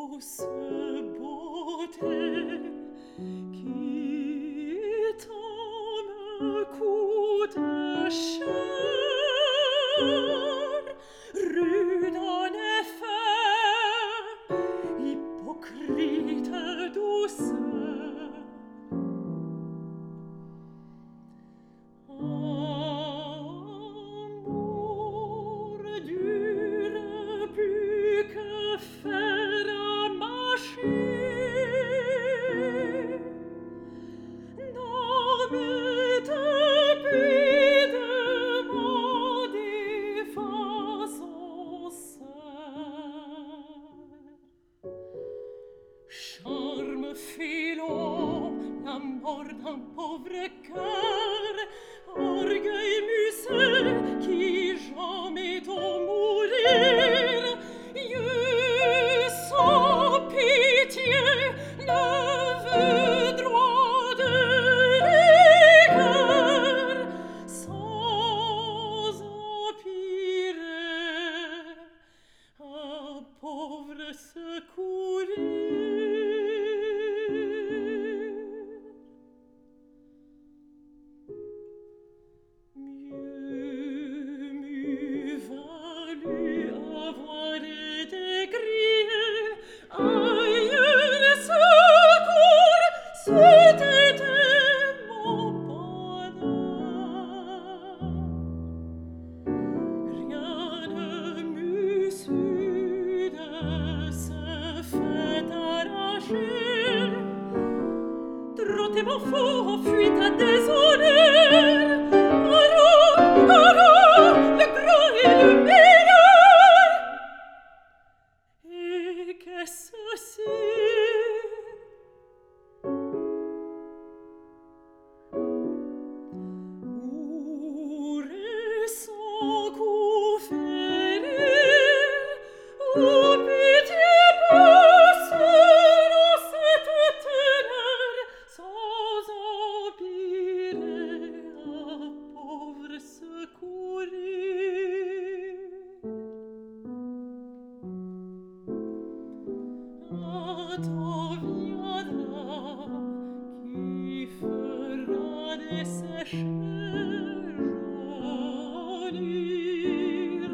douce beauté qui tant me coûte cher, rude en effet, hypocrite douceur. Amour dure plus que fer à mâcher, dans mes depuis de mon défense charme filon, la mort d'un pauvre cœur, orgueil musée qui jamais doit mourir, Dieu sans pitié ne veut droit de rigueur, sans empirer un pauvre secourir. Mieux m'eût valu avoir été grillé ailleurs secours, c'eût été mon bonheur. Rien ne m'eût su de ce fait arracher, trotter mon fou en fuite à déshonneur. Alors, le grand et le meilleur. Et qu'est-ce ceci? Mourir sans coup férir, ou pitié passer en cette ténèbre sans empirer un pauvre secourir. Un temps viendra qui fera dessécher, jaunir,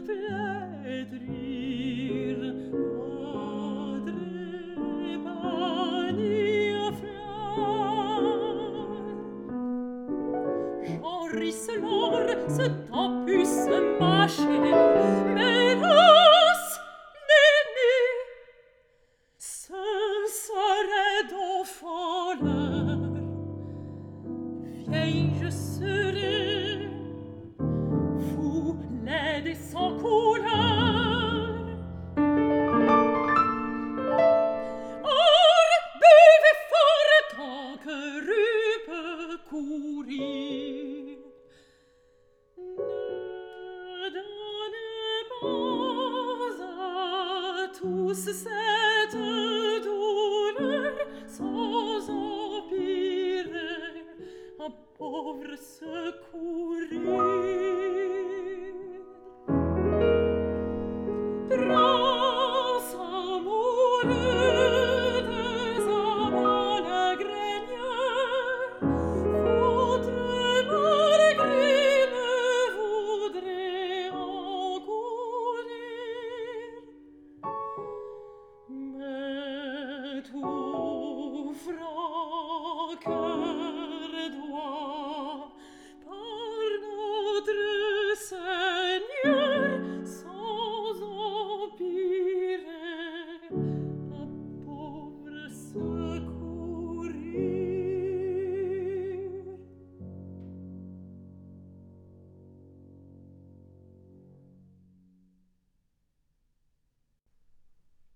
flétrir, fondre et bannir fleurs. Jean ruisseleur, ce temps put se mâcher, mais hélas, nenni, ce serait d'enfant l'heure. Vieille je serai, fou, laide et sans couleur. Or, buvez fort tant que rue peut courir. Ne donnez pas à tous cette douleur sans empirer un pauvre seul.